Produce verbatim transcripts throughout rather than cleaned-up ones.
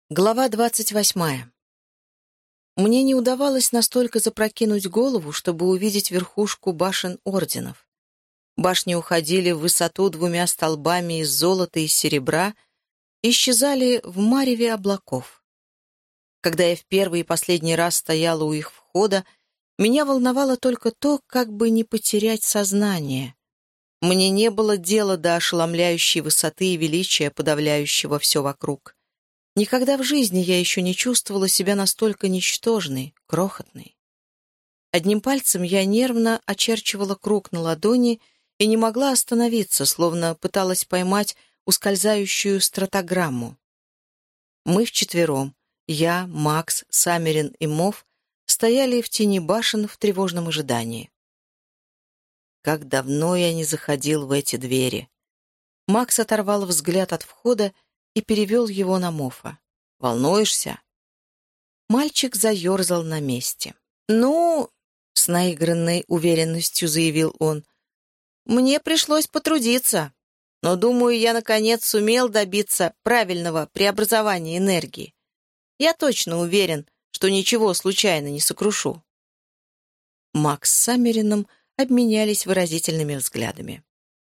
Глава двадцать восьмая. Мне не удавалось настолько запрокинуть голову, чтобы увидеть верхушку башен орденов. Башни уходили в высоту двумя столбами из золота и серебра и исчезали в мареве облаков. Когда я в первый и последний раз стояла у их входа, меня волновало только то, как бы не потерять сознание. Мне не было дела до ошеломляющей высоты и величия, подавляющего все вокруг. Никогда в жизни я еще не чувствовала себя настолько ничтожной, крохотной. Одним пальцем я нервно очерчивала круг на ладони и не могла остановиться, словно пыталась поймать ускользающую стратограмму. Мы вчетвером, я, Макс, Саммерин и Мов, стояли в тени башен в тревожном ожидании. Как давно я не заходил в эти двери. Макс оторвал взгляд от входа и перевел его на Мофа. «Волнуешься?» Мальчик заерзал на месте. «Ну...» — с наигранной уверенностью заявил он. «Мне пришлось потрудиться, но, думаю, я, наконец, сумел добиться правильного преобразования энергии. Я точно уверен, что ничего случайно не сокрушу». Макс с Саммерином обменялись выразительными взглядами.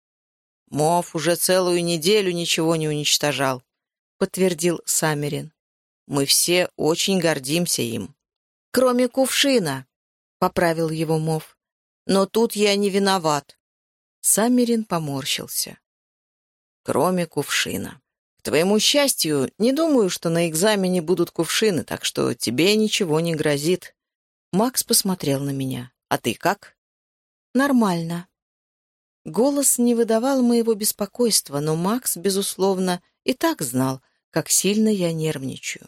«Мов уже целую неделю ничего не уничтожал», — подтвердил Саммерин. «Мы все очень гордимся им». «Кроме кувшина», — поправил его Мов. «Но тут я не виноват». Саммерин поморщился. «Кроме кувшина. К твоему счастью, не думаю, что на экзамене будут кувшины, так что тебе ничего не грозит». Макс посмотрел на меня. «А ты как?» «Нормально». Голос не выдавал моего беспокойства, но Макс, безусловно, и так знал, как сильно я нервничаю.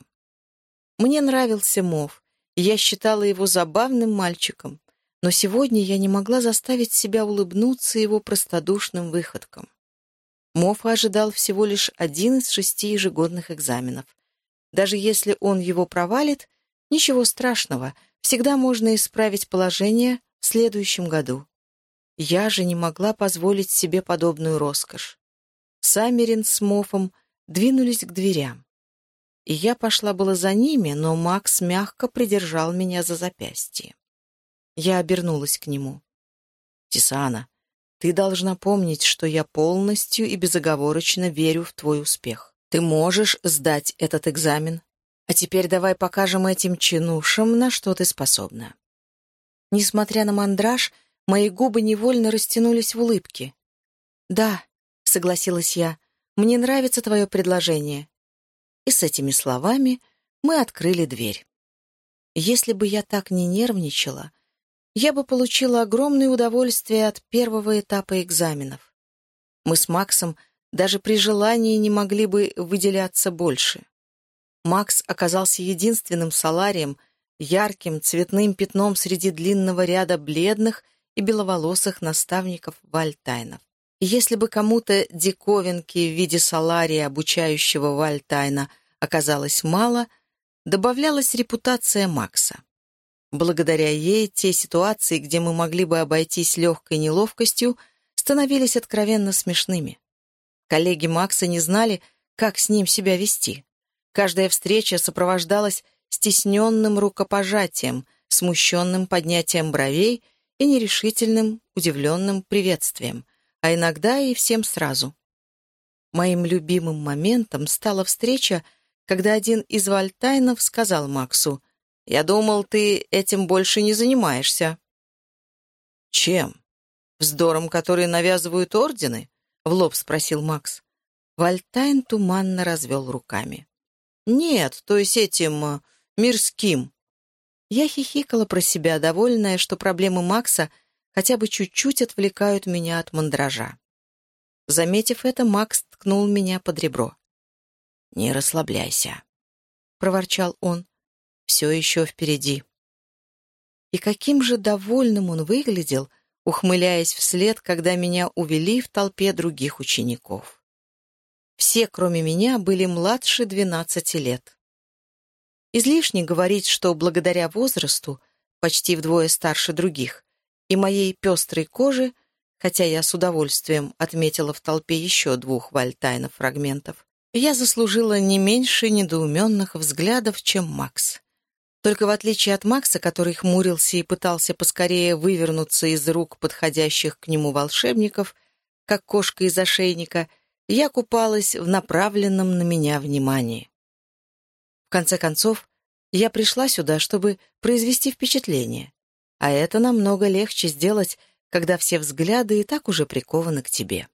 Мне нравился Мов, и я считала его забавным мальчиком, но сегодня я не могла заставить себя улыбнуться его простодушным выходкам. Мов ожидал всего лишь один из шести ежегодных экзаменов. Даже если он его провалит, ничего страшного, всегда можно исправить положение в следующем году. Я же не могла позволить себе подобную роскошь. Саммерин с Мофом двинулись к дверям. И я пошла было за ними, но Макс мягко придержал меня за запястье. Я обернулась к нему. «Тисана, ты должна помнить, что я полностью и безоговорочно верю в твой успех. Ты можешь сдать этот экзамен. А теперь давай покажем этим чинушам, на что ты способна». Несмотря на мандраж, мои губы невольно растянулись в улыбке. «Да», — согласилась я, — «мне нравится твое предложение». И с этими словами мы открыли дверь. Если бы я так не нервничала, я бы получила огромное удовольствие от первого этапа экзаменов. Мы с Максом даже при желании не могли бы выделяться больше. Макс оказался единственным соларием, ярким цветным пятном среди длинного ряда бледных и беловолосых наставников Вальтайнов. И если бы кому-то диковинки в виде солария, обучающего Вальтайна, оказалось мало, добавлялась репутация Макса. Благодаря ей те ситуации, где мы могли бы обойтись легкой неловкостью, становились откровенно смешными. Коллеги Макса не знали, как с ним себя вести. Каждая встреча сопровождалась стесненным рукопожатием, смущенным поднятием бровей и нерешительным, удивленным приветствием, а иногда и всем сразу. Моим любимым моментом стала встреча, когда один из Вальтайнов сказал Максу: «Я думал, ты этим больше не занимаешься». «Чем? Вздором, который навязывают ордены?» — в лоб спросил Макс. Вальтайн туманно развел руками. «Нет, то есть этим... э, мирским». Я хихикала про себя, довольная, что проблемы Макса хотя бы чуть-чуть отвлекают меня от мандража. Заметив это, Макс ткнул меня под ребро. «Не расслабляйся», — проворчал он. «Все еще впереди». И каким же довольным он выглядел, ухмыляясь вслед, когда меня увели в толпе других учеников. Все, кроме меня, были младше двенадцати лет. Излишне говорить, что благодаря возрасту, почти вдвое старше других, и моей пестрой коже, хотя я с удовольствием отметила в толпе еще двух Вальтайнов фрагментов, Я заслужила не меньше недоуменных взглядов, чем Макс. Только в отличие от Макса, который хмурился и пытался поскорее вывернуться из рук подходящих к нему волшебников, как кошка из ошейника, я купалась в направленном на меня внимании. В конце концов, я пришла сюда, чтобы произвести впечатление, а это намного легче сделать, когда все взгляды и так уже прикованы к тебе.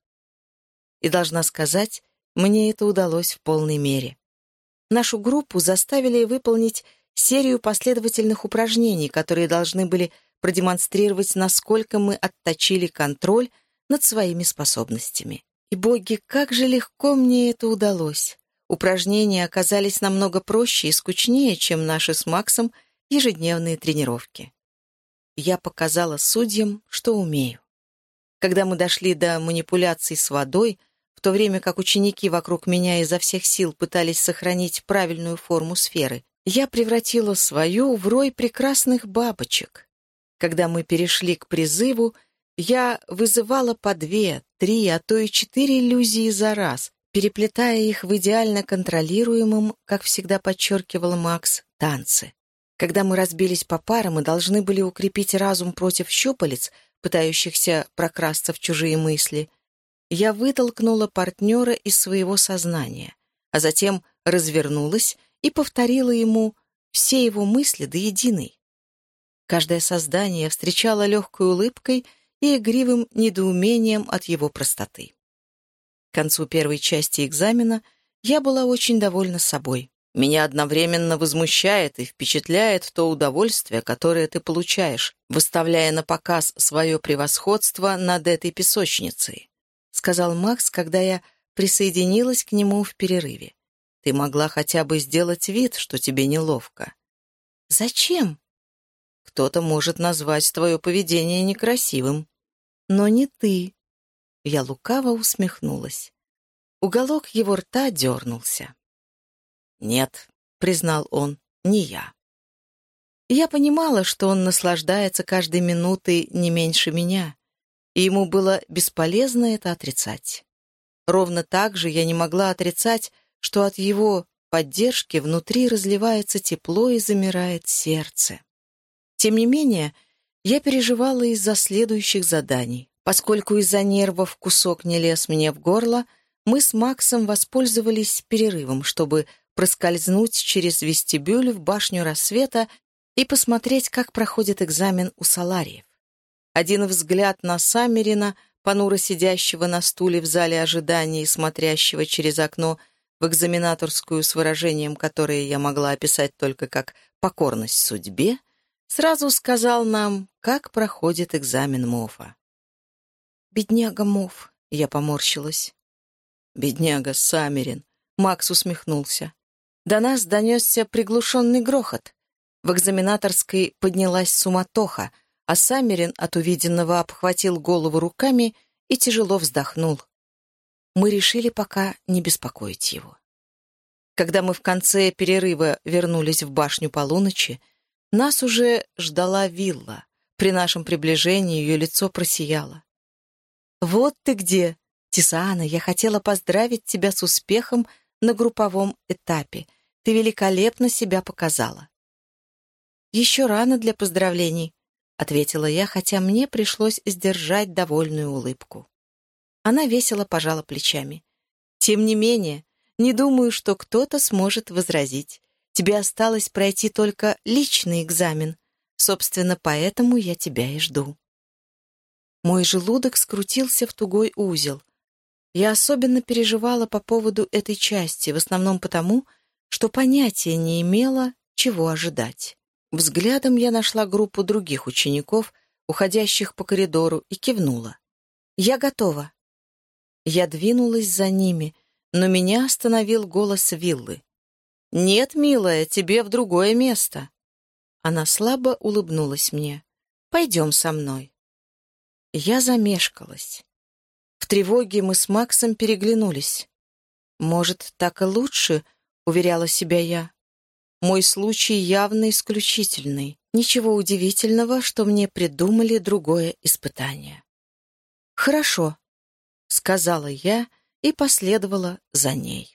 И должна сказать, мне это удалось в полной мере. Нашу группу заставили выполнить серию последовательных упражнений, которые должны были продемонстрировать, насколько мы отточили контроль над своими способностями. И, боги, как же легко мне это удалось! Упражнения оказались намного проще и скучнее, чем наши с Максом ежедневные тренировки. Я показала судьям, что умею. Когда мы дошли до манипуляций с водой, в то время как ученики вокруг меня изо всех сил пытались сохранить правильную форму сферы, я превратила свою в рой прекрасных бабочек. Когда мы перешли к призыву, я вызывала по две, три, а то и четыре иллюзии за раз, переплетая их в идеально контролируемом, как всегда подчеркивал Макс, танце. Когда мы разбились по парам и должны были укрепить разум против щупалец, пытающихся прокрасться в чужие мысли, я вытолкнула партнера из своего сознания, а затем развернулась и повторила ему все его мысли до единой. Каждое создание встречало легкой улыбкой и игривым недоумением от его простоты. К концу первой части экзамена я была очень довольна собой. Меня одновременно возмущает и впечатляет то удовольствие, которое ты получаешь, выставляя на показ свое превосходство над этой песочницей, сказал Макс, когда я присоединилась к нему в перерыве. Ты могла хотя бы сделать вид, что тебе неловко. Зачем? Кто-то может назвать твое поведение некрасивым. Но не ты. Я лукаво усмехнулась. Уголок его рта дернулся. «Нет», — признал он, — «не я». Я понимала, что он наслаждается каждой минутой не меньше меня, и ему было бесполезно это отрицать. Ровно так же я не могла отрицать, что от его поддержки внутри разливается тепло и замирает сердце. Тем не менее, я переживала из-за следующих заданий. Поскольку из-за нервов кусок не лез мне в горло, мы с Максом воспользовались перерывом, чтобы проскользнуть через вестибюль в башню рассвета и посмотреть, как проходит экзамен у Солариев. Один взгляд на Саммерина, понуро сидящего на стуле в зале ожидания и смотрящего через окно в экзаменаторскую с выражением, которое я могла описать только как «покорность судьбе», сразу сказал нам, как проходит экзамен МОФа. «Бедняга Моф», — я поморщилась. «Бедняга Саммерин», — Макс усмехнулся. До нас донесся приглушенный грохот. В экзаменаторской поднялась суматоха, а Саммерин от увиденного обхватил голову руками и тяжело вздохнул. Мы решили пока не беспокоить его. Когда мы в конце перерыва вернулись в башню полуночи, нас уже ждала Вилла. При нашем приближении ее лицо просияло. «Вот ты где! Тисана, я хотела поздравить тебя с успехом на групповом этапе. Ты великолепно себя показала». «Еще рано для поздравлений», — ответила я, хотя мне пришлось сдержать довольную улыбку. Она весело пожала плечами. «Тем не менее, не думаю, что кто-то сможет возразить. Тебе осталось пройти только личный экзамен. Собственно, поэтому я тебя и жду». Мой желудок скрутился в тугой узел. Я особенно переживала по поводу этой части, в основном потому, что понятия не имела, чего ожидать. Взглядом я нашла группу других учеников, уходящих по коридору, и кивнула. «Я готова». Я двинулась за ними, но меня остановил голос Виллы. «Нет, милая, тебе в другое место». Она слабо улыбнулась мне. «Пойдем со мной». Я замешкалась. В тревоге мы с Максом переглянулись. «Может, так и лучше?» — уверяла себя я. «Мой случай явно исключительный. Ничего удивительного, что мне придумали другое испытание». «Хорошо», — сказала я и последовала за ней.